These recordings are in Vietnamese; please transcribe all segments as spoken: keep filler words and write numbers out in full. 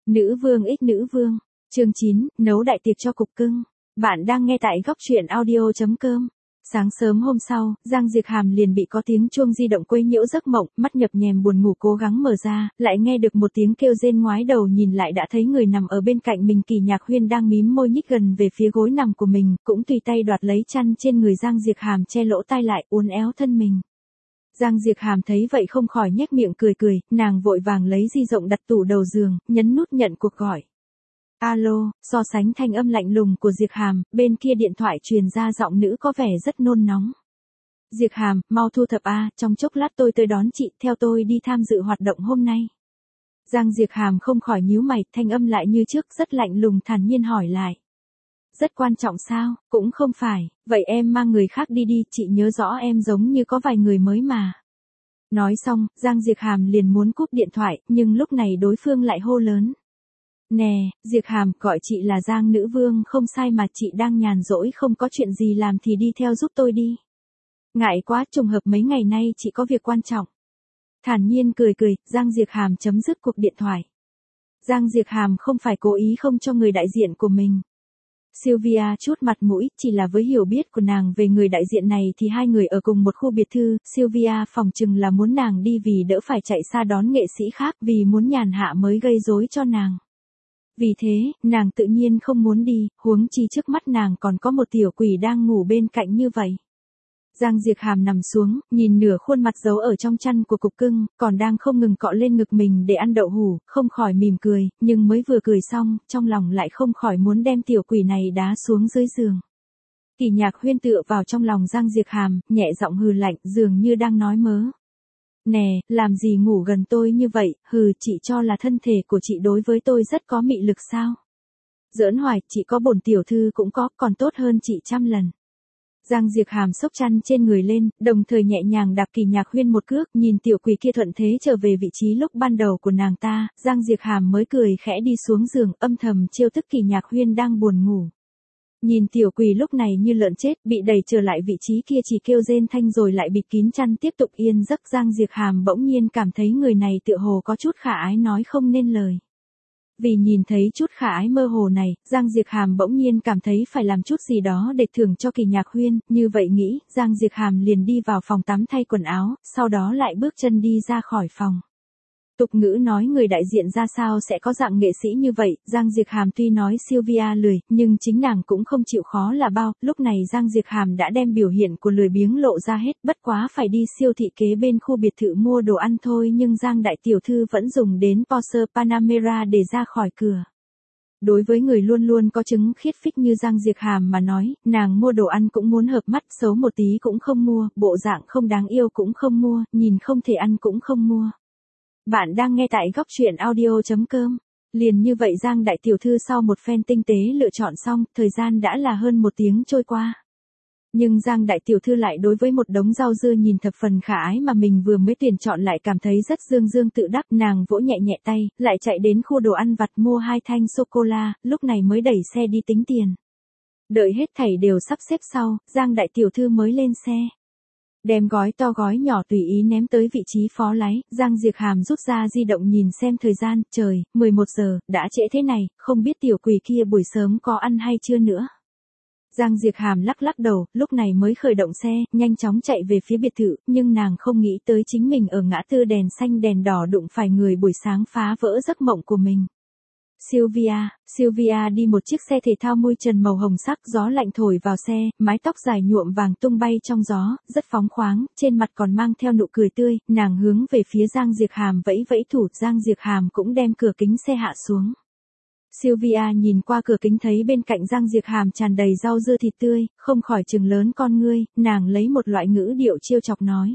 Nữ vương ích nữ vương. Chương chín, nấu đại tiệc cho cục cưng. Bạn đang nghe tại góc truyện audio chấm com. Sáng sớm hôm sau, Giang Diệp Hàm liền bị có tiếng chuông di động quấy nhiễu giấc mộng, mắt nhập nhèm buồn ngủ cố gắng mở ra, lại nghe được một tiếng kêu rên, ngoái đầu nhìn lại đã thấy người nằm ở bên cạnh mình. Kỳ Nhạc Huyên đang mím môi nhích gần về phía gối nằm của mình, cũng tùy tay đoạt lấy chăn trên người Giang Diệp Hàm che lỗ tai lại, uốn éo thân mình. Giang Diệp Hàm thấy vậy không khỏi nhếch miệng cười cười, nàng vội vàng lấy di động đặt tủ đầu giường, nhấn nút nhận cuộc gọi. Alo, so sánh thanh âm lạnh lùng của Diệp Hàm, bên kia điện thoại truyền ra giọng nữ có vẻ rất nôn nóng. Diệp Hàm, mau thu thập a, trong chốc lát tôi tới đón chị, theo tôi đi tham dự hoạt động hôm nay. Giang Diệp Hàm không khỏi nhíu mày, thanh âm lại như trước rất lạnh lùng thản nhiên hỏi lại. Rất quan trọng sao? Cũng không phải, vậy em mang người khác đi đi, chị nhớ rõ em giống như có vài người mới mà. Nói xong, Giang Diệp Hàm liền muốn cúp điện thoại, nhưng lúc này đối phương lại hô lớn. Nè, Diệp Hàm, gọi chị là Giang nữ vương không sai mà, chị đang nhàn rỗi không có chuyện gì làm thì đi theo giúp tôi đi. Ngại quá, trùng hợp mấy ngày nay chị có việc quan trọng. Thản nhiên cười cười, Giang Diệp Hàm chấm dứt cuộc điện thoại. Giang Diệp Hàm không phải cố ý không cho người đại diện của mình. Sylvia chút mặt mũi, chỉ là với hiểu biết của nàng về người đại diện này thì hai người ở cùng một khu biệt thự, Sylvia phỏng chừng là muốn nàng đi vì đỡ phải chạy xa đón nghệ sĩ khác, vì muốn nhàn hạ mới gây rối cho nàng. Vì thế, nàng tự nhiên không muốn đi, huống chi trước mắt nàng còn có một tiểu quỷ đang ngủ bên cạnh như vậy. Giang Diệp Hàm nằm xuống, nhìn nửa khuôn mặt giấu ở trong chăn của cục cưng, còn đang không ngừng cọ lên ngực mình để ăn đậu hủ, không khỏi mỉm cười, nhưng mới vừa cười xong, trong lòng lại không khỏi muốn đem tiểu quỷ này đá xuống dưới giường. Kỳ Nhạc Huyên tựa vào trong lòng Giang Diệp Hàm, nhẹ giọng hừ lạnh, dường như đang nói mớ. Nè, làm gì ngủ gần tôi như vậy, hừ, chị cho là thân thể của chị đối với tôi rất có mị lực sao? Giỡn hoài, chị có bổn tiểu thư cũng có, còn tốt hơn chị trăm lần. Giang Diệp Hàm xốc chăn trên người lên, đồng thời nhẹ nhàng đạp Kỳ Nhạc Huyên một cước, nhìn tiểu quỷ kia thuận thế trở về vị trí lúc ban đầu của nàng ta, Giang Diệp Hàm mới cười khẽ đi xuống giường, âm thầm trêu tức Kỳ Nhạc Huyên đang buồn ngủ. Nhìn tiểu quỷ lúc này như lợn chết, bị đẩy trở lại vị trí kia chỉ kêu rên thanh rồi lại bịt kín chăn tiếp tục yên giấc. Giang Diệp Hàm bỗng nhiên cảm thấy người này tựa hồ có chút khả ái nói không nên lời. Vì nhìn thấy chút khả ái mơ hồ này, Giang Diệp Hàm bỗng nhiên cảm thấy phải làm chút gì đó để thưởng cho Kỳ Nhạc Huyên, như vậy nghĩ, Giang Diệp Hàm liền đi vào phòng tắm thay quần áo, sau đó lại bước chân đi ra khỏi phòng. Tục ngữ nói người đại diện ra sao sẽ có dạng nghệ sĩ như vậy, Giang Diệp Hàm tuy nói Sylvia lười, nhưng chính nàng cũng không chịu khó là bao, lúc này Giang Diệp Hàm đã đem biểu hiện của lười biếng lộ ra hết, bất quá phải đi siêu thị kế bên khu biệt thự mua đồ ăn thôi, nhưng Giang đại tiểu thư vẫn dùng đến Porsche Panamera để ra khỏi cửa. Đối với người luôn luôn có chứng khiết phích như Giang Diệp Hàm mà nói, nàng mua đồ ăn cũng muốn hợp mắt, xấu một tí cũng không mua, bộ dạng không đáng yêu cũng không mua, nhìn không thể ăn cũng không mua. Bạn đang nghe tại góc truyện audio chấm com. Liền như vậy Giang đại tiểu thư sau một phen tinh tế lựa chọn xong, thời gian đã là hơn một tiếng trôi qua. Nhưng Giang đại tiểu thư lại đối với một đống rau dưa nhìn thập phần khả ái mà mình vừa mới tuyển chọn lại cảm thấy rất dương dương tự đắc, nàng vỗ nhẹ nhẹ tay, lại chạy đến khu đồ ăn vặt mua hai thanh sô-cô-la, lúc này mới đẩy xe đi tính tiền. Đợi hết thảy đều sắp xếp sau, Giang đại tiểu thư mới lên xe. Đem gói to gói nhỏ tùy ý ném tới vị trí phó lái, Giang Diệp Hàm rút ra di động nhìn xem thời gian, trời, mười một giờ, đã trễ thế này, không biết tiểu quỷ kia buổi sớm có ăn hay chưa nữa. Giang Diệp Hàm lắc lắc đầu, lúc này mới khởi động xe, nhanh chóng chạy về phía biệt thự, nhưng nàng không nghĩ tới chính mình ở ngã tư đèn xanh đèn đỏ đụng phải người buổi sáng phá vỡ giấc mộng của mình. Sylvia, Sylvia đi một chiếc xe thể thao mui trần màu hồng sắc, gió lạnh thổi vào xe, mái tóc dài nhuộm vàng tung bay trong gió, rất phóng khoáng, trên mặt còn mang theo nụ cười tươi, nàng hướng về phía Giang Diệp Hàm vẫy vẫy thủ, Giang Diệp Hàm cũng đem cửa kính xe hạ xuống. Sylvia nhìn qua cửa kính thấy bên cạnh Giang Diệp Hàm tràn đầy rau dưa thịt tươi, không khỏi trừng lớn con ngươi, nàng lấy một loại ngữ điệu trêu chọc nói.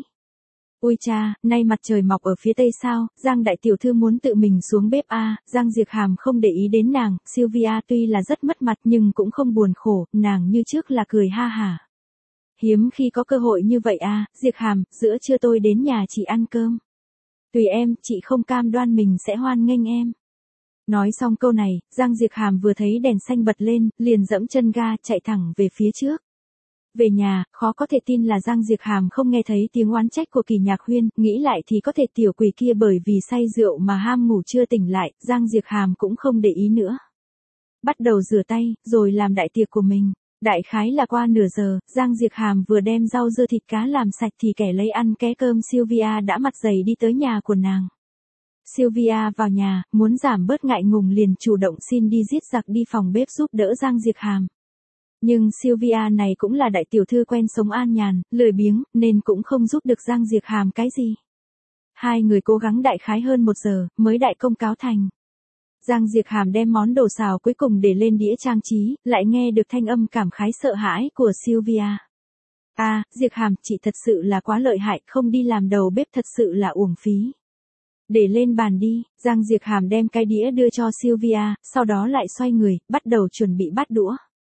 Ôi cha, nay mặt trời mọc ở phía tây sao, Giang đại tiểu thư muốn tự mình xuống bếp a. À, Giang Diệp Hàm không để ý đến nàng, Sylvia tuy là rất mất mặt nhưng cũng không buồn khổ, nàng như trước là cười ha hả. Hiếm khi có cơ hội như vậy à, Diệp Hàm, giữa trưa tôi đến nhà chị ăn cơm. Tùy em, chị không cam đoan mình sẽ hoan nghênh em. Nói xong câu này, Giang Diệp Hàm vừa thấy đèn xanh bật lên, liền dẫm chân ga chạy thẳng về phía trước. Về nhà, khó có thể tin là Giang Diệp Hàm không nghe thấy tiếng oán trách của Kỳ Nhạc Huyên, nghĩ lại thì có thể tiểu quỷ kia bởi vì say rượu mà ham ngủ chưa tỉnh lại, Giang Diệp Hàm cũng không để ý nữa. Bắt đầu rửa tay, rồi làm đại tiệc của mình. Đại khái là qua nửa giờ, Giang Diệp Hàm vừa đem rau dưa thịt cá làm sạch thì kẻ lấy ăn ké cơm Sylvia đã mặt dày đi tới nhà của nàng. Sylvia vào nhà, muốn giảm bớt ngại ngùng liền chủ động xin đi giết giặc đi phòng bếp giúp đỡ Giang Diệp Hàm. Nhưng Sylvia này cũng là đại tiểu thư quen sống an nhàn, lười biếng, nên cũng không giúp được Giang Diệp Hàm cái gì. Hai người cố gắng đại khái hơn một giờ, mới đại công cáo thành. Giang Diệp Hàm đem món đồ xào cuối cùng để lên đĩa trang trí, lại nghe được thanh âm cảm khái sợ hãi của Sylvia. À, Diệp Hàm, chị thật sự là quá lợi hại, không đi làm đầu bếp thật sự là uổng phí. Để lên bàn đi, Giang Diệp Hàm đem cái đĩa đưa cho Sylvia, sau đó lại xoay người, bắt đầu chuẩn bị bát đũa.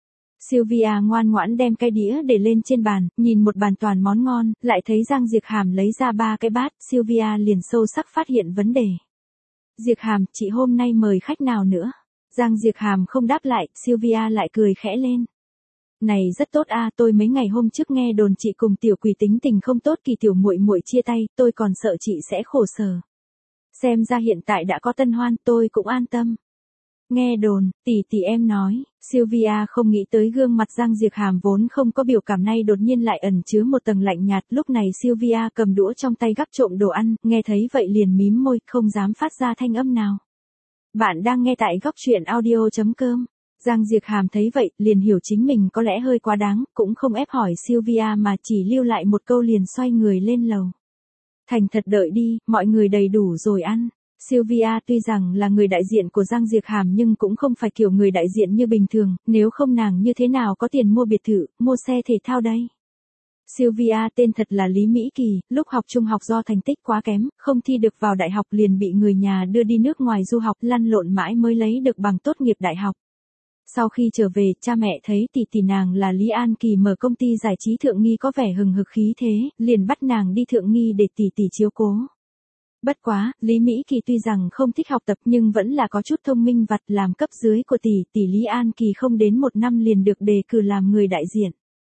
Sylvia ngoan ngoãn đem cái đĩa để lên trên bàn, nhìn một bàn toàn món ngon, lại thấy Giang Diệp Hàm lấy ra ba cái bát, Sylvia liền sâu sắc phát hiện vấn đề. Diệp Hàm, chị hôm nay mời khách nào nữa? Giang Diệp Hàm không đáp lại, Sylvia lại cười khẽ lên. Này rất tốt a, tôi mấy ngày hôm trước nghe đồn chị cùng tiểu quỷ tính tình không tốt, Kỳ tiểu muội muội chia tay, tôi còn sợ chị sẽ khổ sở. Xem ra hiện tại đã có tân hoan, tôi cũng an tâm. Nghe đồn, tỷ tỷ em nói, Sylvia không nghĩ tới gương mặt Giang Diệp Hàm vốn không có biểu cảm này đột nhiên lại ẩn chứa một tầng lạnh nhạt, lúc này Sylvia cầm đũa trong tay gắp trộm đồ ăn, nghe thấy vậy liền mím môi, không dám phát ra thanh âm nào. Bạn đang nghe tại góc truyện audio chấm com. Giang Diệp Hàm thấy vậy, liền hiểu chính mình có lẽ hơi quá đáng, cũng không ép hỏi Sylvia mà chỉ lưu lại một câu liền xoay người lên lầu. Thành thật đợi đi, mọi người đầy đủ rồi ăn. Sylvia tuy rằng là người đại diện của Giang Diệp Hàm nhưng cũng không phải kiểu người đại diện như bình thường, nếu không nàng như thế nào có tiền mua biệt thự, mua xe thể thao đây. Sylvia tên thật là Lý Mỹ Kỳ, lúc học trung học do thành tích quá kém, không thi được vào đại học liền bị người nhà đưa đi nước ngoài du học, lăn lộn mãi mới lấy được bằng tốt nghiệp đại học. Sau khi trở về, cha mẹ thấy tỷ tỷ nàng là Lý An Kỳ mở công ty giải trí Thượng Nghi có vẻ hừng hực khí thế, liền bắt nàng đi Thượng Nghi để tỷ tỷ chiếu cố. Bất quá, Lý Mỹ Kỳ tuy rằng không thích học tập nhưng vẫn là có chút thông minh vặt, làm cấp dưới của tỷ tỷ Lý An Kỳ không đến một năm liền được đề cử làm người đại diện.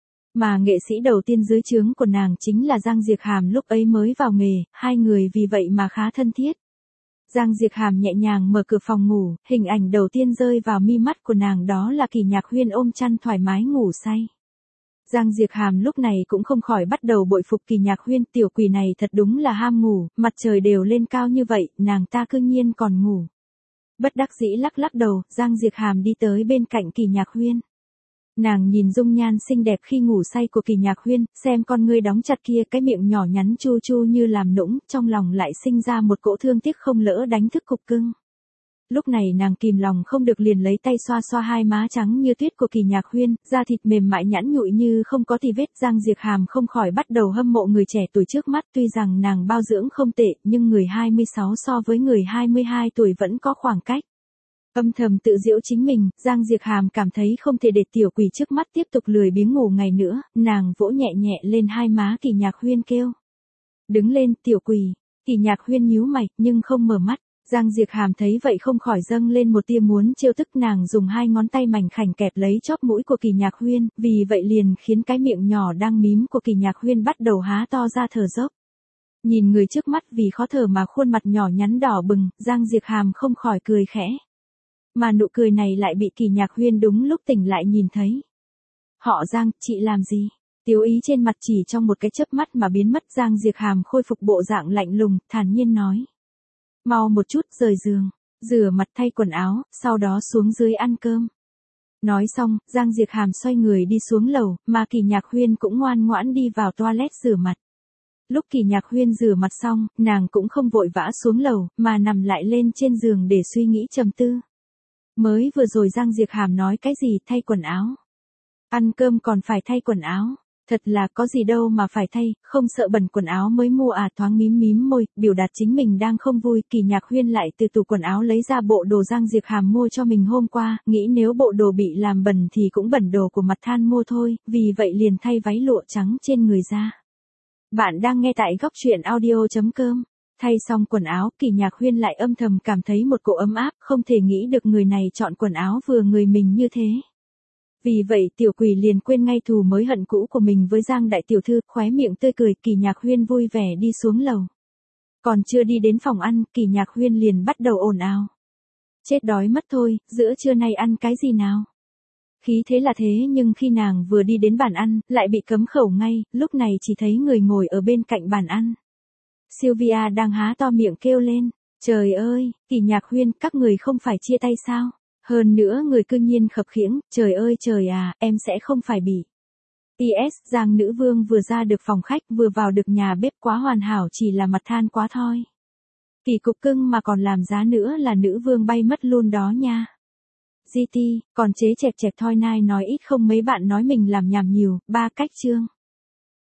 Mà nghệ sĩ đầu tiên dưới trướng của nàng chính là Giang Diệp Hàm, lúc ấy mới vào nghề, hai người vì vậy mà khá thân thiết. Giang Diệp Hàm nhẹ nhàng mở cửa phòng ngủ, hình ảnh đầu tiên rơi vào mi mắt của nàng đó là Kỳ Nhạc Huyên ôm chăn thoải mái ngủ say. Giang Diệp Hàm lúc này cũng không khỏi bắt đầu bội phục Kỳ Nhạc Huyên, tiểu quỷ này thật đúng là ham ngủ, mặt trời đều lên cao như vậy, nàng ta cư nhiên còn ngủ. Bất đắc dĩ lắc lắc đầu, Giang Diệp Hàm đi tới bên cạnh Kỳ Nhạc Huyên. Nàng nhìn dung nhan xinh đẹp khi ngủ say của Kỳ Nhạc Huyên, xem con ngươi đóng chặt kia, cái miệng nhỏ nhắn chu chu như làm nũng, trong lòng lại sinh ra một cỗ thương tiếc không lỡ đánh thức cục cưng. Lúc này nàng kìm lòng không được liền lấy tay xoa xoa hai má trắng như tuyết của Kỳ Nhạc Huyên, da thịt mềm mại nhẵn nhụi như không có tì vết. Giang Diệp Hàm không khỏi bắt đầu hâm mộ người trẻ tuổi trước mắt, tuy rằng nàng bao dưỡng không tệ, nhưng người hai mươi sáu so với người hai mươi hai tuổi vẫn có khoảng cách. Âm thầm tự giễu chính mình, Giang Diệp Hàm cảm thấy không thể để tiểu quỷ trước mắt tiếp tục lười biếng ngủ ngày nữa, nàng vỗ nhẹ nhẹ lên hai má Kỳ Nhạc Huyên kêu. Đứng lên, tiểu quỷ. Kỳ Nhạc Huyên nhíu mày, nhưng không mở mắt. Giang Diệp Hàm thấy vậy không khỏi dâng lên một tia muốn trêu tức, nàng dùng hai ngón tay mảnh khảnh kẹp lấy chóp mũi của Kỳ Nhạc Huyên, vì vậy liền khiến cái miệng nhỏ đang mím của Kỳ Nhạc Huyên bắt đầu há to ra thở dốc. Nhìn người trước mắt vì khó thở mà khuôn mặt nhỏ nhắn đỏ bừng, Giang Diệp Hàm không khỏi cười khẽ. Mà nụ cười này lại bị Kỳ Nhạc Huyên đúng lúc tỉnh lại nhìn thấy. Họ Giang, chị làm gì? Tiếu ý trên mặt chỉ trong một cái chớp mắt mà biến mất. Giang Diệp Hàm khôi phục bộ dạng lạnh lùng, thản nhiên nói. Mau một chút, rời giường, rửa mặt thay quần áo, sau đó xuống dưới ăn cơm. Nói xong, Giang Diệp Hàm xoay người đi xuống lầu, mà Kỳ Nhạc Huyên cũng ngoan ngoãn đi vào toilet rửa mặt. Lúc Kỳ Nhạc Huyên rửa mặt xong, nàng cũng không vội vã xuống lầu, mà nằm lại lên trên giường để suy nghĩ trầm tư. Mới vừa rồi Giang Diệp Hàm nói cái gì thay quần áo? Ăn cơm còn phải thay quần áo? Thật là có gì đâu mà phải thay, không sợ bẩn quần áo mới mua à? Thoáng mím mím môi, biểu đạt chính mình đang không vui. Kỳ Nhạc Huyên lại từ tủ quần áo lấy ra bộ đồ Giang Diệp Hàm mua cho mình hôm qua, nghĩ nếu bộ đồ bị làm bẩn thì cũng bẩn đồ của mặt than mua thôi, vì vậy liền thay váy lụa trắng trên người ra. Bạn đang nghe tại góc truyện audio chấm com. Thay xong quần áo, Kỳ Nhạc Huyên lại âm thầm cảm thấy một cỗ ấm áp, không thể nghĩ được người này chọn quần áo vừa người mình như thế. Vì vậy tiểu quỷ liền quên ngay thù mới hận cũ của mình với Giang đại tiểu thư, khóe miệng tươi cười. Kỳ Nhạc Huyên vui vẻ đi xuống lầu. Còn chưa đi đến phòng ăn, Kỳ Nhạc Huyên liền bắt đầu ồn ào. Chết đói mất thôi, giữa trưa nay ăn cái gì nào? Khí thế là thế nhưng khi nàng vừa đi đến bàn ăn, lại bị cấm khẩu ngay, lúc này chỉ thấy người ngồi ở bên cạnh bàn ăn. Sylvia đang há to miệng kêu lên. Trời ơi, Kỳ Nhạc Huyên, các người không phải chia tay sao? Hơn nữa người cư nhiên khập khiễng, trời ơi trời à, em sẽ không phải bị. pê ét Giang nữ vương vừa ra được phòng khách, vừa vào được nhà bếp, quá hoàn hảo, chỉ là mặt than quá thôi. Kỳ cục cưng mà còn làm giá nữa là nữ vương bay mất luôn đó nha. giê tê, còn chế chẹp chẹp thôi nai nói ít không mấy bạn nói mình làm nhảm nhiều, ba cách chương.